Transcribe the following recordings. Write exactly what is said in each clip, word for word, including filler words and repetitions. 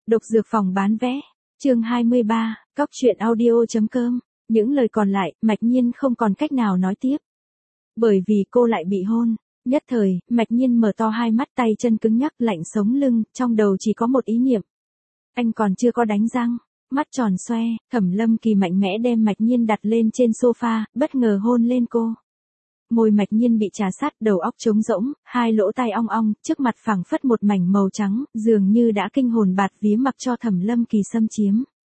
Độc dược phòng bán vé. Chương hai mươi ba, cóc truyện audio.com. Những lời còn lại, Mạch Nhiên không còn cách nào nói tiếp. Bởi vì cô lại bị hôn. Nhất thời, Mạch Nhiên mở to hai mắt, tay chân cứng nhắc, lạnh sống lưng, trong đầu chỉ có một ý niệm. Anh còn chưa có đánh răng. Mắt tròn xoe, Thẩm Lâm Kỳ mạnh mẽ đem Mạch Nhiên đặt lên trên sofa, bất ngờ hôn lên cô. Môi Mạch Nhiên bị trà sát, đầu óc trống rỗng, hai lỗ tai ong ong, trước mặt phẳng phất một mảnh màu trắng, dường như đã kinh hồn bạt vía mặc cho Thẩm Lâm Kỳ xâm chiếm.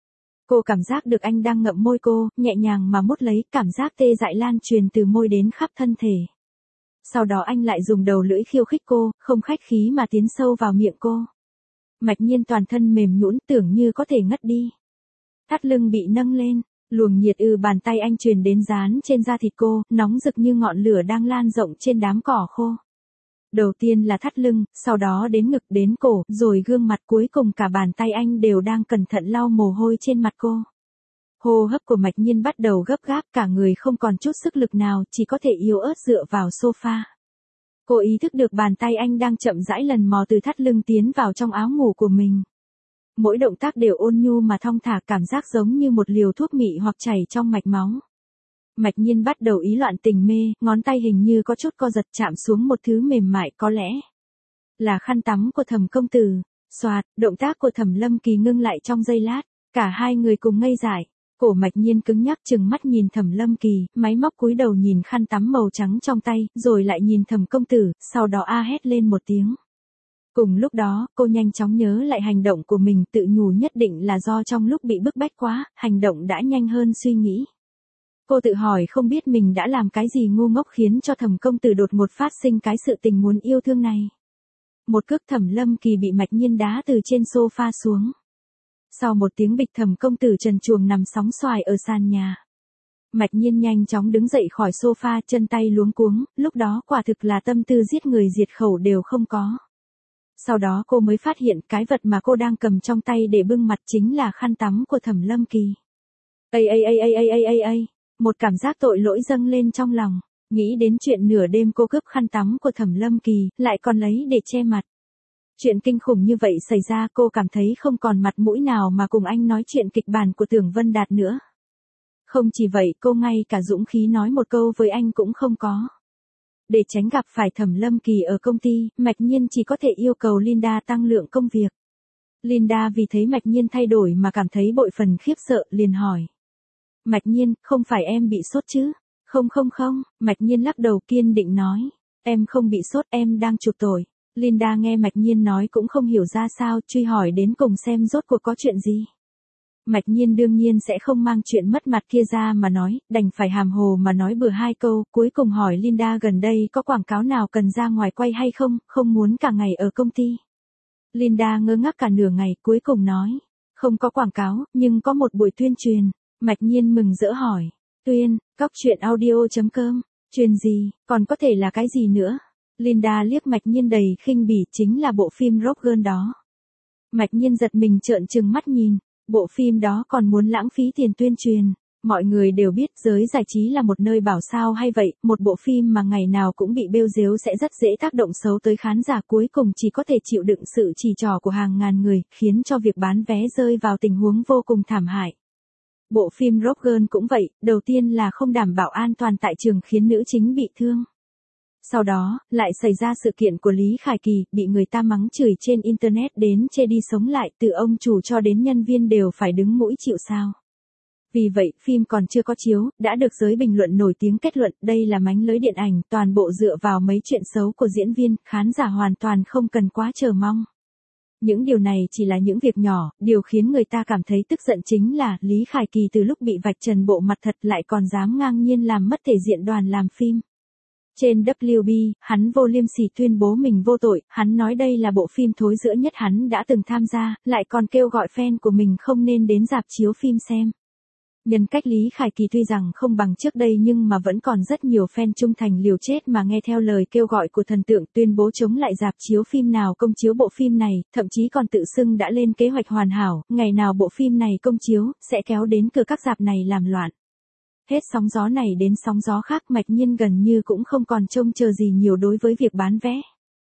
Cô cảm giác được anh đang ngậm môi cô, nhẹ nhàng mà mút lấy, cảm giác tê dại lan truyền từ môi đến khắp thân thể. Sau đó anh lại dùng đầu lưỡi khiêu khích cô, không khách khí mà tiến sâu vào miệng cô. Mạch Nhiên toàn thân mềm nhũn, tưởng như có thể ngất đi. Thắt lưng bị nâng lên, luồng nhiệt ư bàn tay anh truyền đến dán trên da thịt cô, nóng rực như ngọn lửa đang lan rộng trên đám cỏ khô. Đầu tiên là thắt lưng, sau đó đến ngực, đến cổ, rồi gương mặt, cuối cùng cả bàn tay anh đều đang cẩn thận lau mồ hôi trên mặt cô. Hô hấp của Mạch Nhiên bắt đầu gấp gáp, cả người không còn chút sức lực nào, chỉ có thể yếu ớt dựa vào sofa. Cô ý thức được bàn tay anh đang chậm rãi lần mò từ thắt lưng tiến vào trong áo ngủ của mình. Mỗi động tác đều ôn nhu mà thong thả, cảm giác giống như một liều thuốc mị hoặc chảy trong mạch máu. Mạch Nhiên bắt đầu ý loạn tình mê, ngón tay hình như có chút co giật chạm xuống một thứ mềm mại, có lẽ là khăn tắm của Thẩm công tử. Xoạt, động tác của Thẩm Lâm Kỳ ngưng lại trong giây lát, cả hai người cùng ngây dại. Cổ Mạch Nhiên cứng nhắc, trừng mắt nhìn Thẩm Lâm Kỳ, máy móc cúi đầu nhìn khăn tắm màu trắng trong tay, rồi lại nhìn Thẩm công tử, sau đó a hét lên một tiếng. Cùng lúc đó, cô nhanh chóng nhớ lại hành động của mình, tự nhủ nhất định là do trong lúc bị bức bách quá, hành động đã nhanh hơn suy nghĩ. Cô tự hỏi không biết mình đã làm cái gì ngu ngốc khiến cho Thẩm công tử đột ngột phát sinh cái sự tình muốn yêu thương này. Một cước Thẩm Lâm Kỳ bị Mạch Nhiên đá từ trên sofa xuống. Sau một tiếng bịch, Thẩm công tử trần truồng nằm sóng xoài ở sàn nhà. Mạch Nhiên nhanh chóng đứng dậy khỏi sofa, chân tay luống cuống, lúc đó quả thực là tâm tư giết người diệt khẩu đều không có. Sau đó cô mới phát hiện cái vật mà cô đang cầm trong tay để bưng mặt chính là khăn tắm của Thẩm Lâm Kỳ. Ây ây ây ây ây ây ây ây, một cảm giác tội lỗi dâng lên trong lòng, nghĩ đến chuyện nửa đêm cô cướp khăn tắm của Thẩm Lâm Kỳ, lại còn lấy để che mặt. Chuyện kinh khủng như vậy xảy ra, cô cảm thấy không còn mặt mũi nào mà cùng anh nói chuyện kịch bản của Tưởng Vân Đạt nữa. Không chỉ vậy, cô ngay cả dũng khí nói một câu với anh cũng không có. Để tránh gặp phải Thẩm Lâm Kỳ ở công ty, Mạch Nhiên chỉ có thể yêu cầu Linda tăng lượng công việc. Linda vì thấy Mạch Nhiên thay đổi mà cảm thấy bội phần khiếp sợ, liền hỏi. Mạch Nhiên, không phải em bị sốt chứ? Không không không, Mạch Nhiên lắc đầu kiên định nói. Em không bị sốt, em đang chuộc tội. Linda nghe Mạch Nhiên nói cũng không hiểu ra sao, truy hỏi đến cùng xem rốt cuộc có chuyện gì. Mạch Nhiên đương nhiên sẽ không mang chuyện mất mặt kia ra mà nói, đành phải hàm hồ mà nói bừa hai câu, cuối cùng hỏi Linda gần đây có quảng cáo nào cần ra ngoài quay hay không, không muốn cả ngày ở công ty. Linda ngơ ngác cả nửa ngày, cuối cùng nói, không có quảng cáo, nhưng có một buổi tuyên truyền. Mạch Nhiên mừng rỡ hỏi, tuyên, cóc truyện audio.com, truyền gì, còn có thể là cái gì nữa? Linda liếc Mạch Nhiên đầy khinh bỉ, chính là bộ phim Rock Girl đó. Mạch Nhiên giật mình trợn trừng mắt nhìn. Bộ phim đó còn muốn lãng phí tiền tuyên truyền. Mọi người đều biết giới giải trí là một nơi bảo sao hay vậy, một bộ phim mà ngày nào cũng bị bêu dếu sẽ rất dễ tác động xấu tới khán giả, cuối cùng chỉ có thể chịu đựng sự chỉ trỏ của hàng ngàn người, khiến cho việc bán vé rơi vào tình huống vô cùng thảm hại. Bộ phim Rock Girl cũng vậy, đầu tiên là không đảm bảo an toàn tại trường khiến nữ chính bị thương. Sau đó, lại xảy ra sự kiện của Lý Khải Kỳ, bị người ta mắng chửi trên Internet đến chê đi sống lại, từ ông chủ cho đến nhân viên đều phải đứng mũi chịu sào. Vì vậy, phim còn chưa có chiếu, đã được giới bình luận nổi tiếng kết luận, đây là mánh lưới điện ảnh, toàn bộ dựa vào mấy chuyện xấu của diễn viên, khán giả hoàn toàn không cần quá chờ mong. Những điều này chỉ là những việc nhỏ, điều khiến người ta cảm thấy tức giận chính là, Lý Khải Kỳ từ lúc bị vạch trần bộ mặt thật lại còn dám ngang nhiên làm mất thể diện đoàn làm phim. Trên W B, hắn vô liêm sỉ tuyên bố mình vô tội, hắn nói đây là bộ phim thối rữa nhất hắn đã từng tham gia, lại còn kêu gọi fan của mình không nên đến rạp chiếu phim xem. Nhân cách Lý Khải Kỳ tuy rằng không bằng trước đây nhưng mà vẫn còn rất nhiều fan trung thành liều chết mà nghe theo lời kêu gọi của thần tượng, tuyên bố chống lại rạp chiếu phim nào công chiếu bộ phim này, thậm chí còn tự xưng đã lên kế hoạch hoàn hảo, ngày nào bộ phim này công chiếu, sẽ kéo đến cửa các rạp này làm loạn. Hết sóng gió này đến sóng gió khác, Mạch Nhiên gần như cũng không còn trông chờ gì nhiều đối với việc bán vé.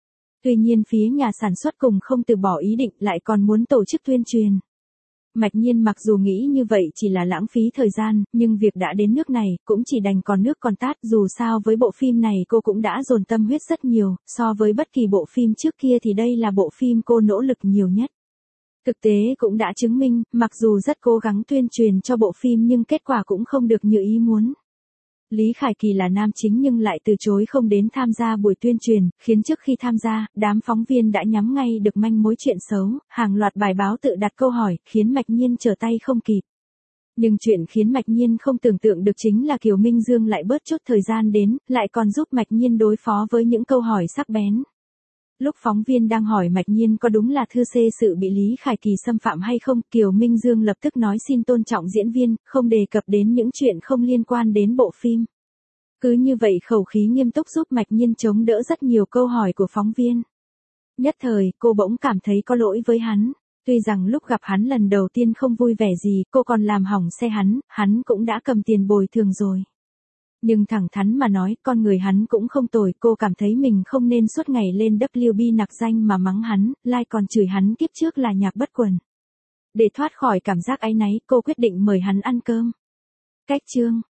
Tuy nhiên phía nhà sản xuất cùng không từ bỏ ý định lại còn muốn tổ chức tuyên truyền. Mạch Nhiên mặc dù nghĩ như vậy chỉ là lãng phí thời gian, nhưng việc đã đến nước này, cũng chỉ đành còn nước còn tát, dù sao với bộ phim này cô cũng đã dồn tâm huyết rất nhiều, so với bất kỳ bộ phim trước kia thì đây là bộ phim cô nỗ lực nhiều nhất. Thực tế cũng đã chứng minh, mặc dù rất cố gắng tuyên truyền cho bộ phim nhưng kết quả cũng không được như ý muốn. Lý Khải Kỳ là nam chính nhưng lại từ chối không đến tham gia buổi tuyên truyền, khiến trước khi tham gia, đám phóng viên đã nhắm ngay được manh mối chuyện xấu, hàng loạt bài báo tự đặt câu hỏi, khiến Mạch Nhiên trở tay không kịp. Nhưng chuyện khiến Mạch Nhiên không tưởng tượng được chính là Kiều Minh Dương lại bớt chút thời gian đến, lại còn giúp Mạch Nhiên đối phó với những câu hỏi sắc bén. Lúc phóng viên đang hỏi Mạch Nhiên có đúng là thư xê sự bị Lý Khải Kỳ xâm phạm hay không, Kiều Minh Dương lập tức nói xin tôn trọng diễn viên, không đề cập đến những chuyện không liên quan đến bộ phim. Cứ như vậy khẩu khí nghiêm túc giúp Mạch Nhiên chống đỡ rất nhiều câu hỏi của phóng viên. Nhất thời, cô bỗng cảm thấy có lỗi với hắn. Tuy rằng lúc gặp hắn lần đầu tiên không vui vẻ gì, cô còn làm hỏng xe hắn, hắn cũng đã cầm tiền bồi thường rồi. Nhưng thẳng thắn mà nói, con người hắn cũng không tồi, cô cảm thấy mình không nên suốt ngày lên W B nặc danh mà mắng hắn, lại còn chửi hắn kiếp trước là nhạc bất quần. Để thoát khỏi cảm giác áy náy, cô quyết định mời hắn ăn cơm. Cách chương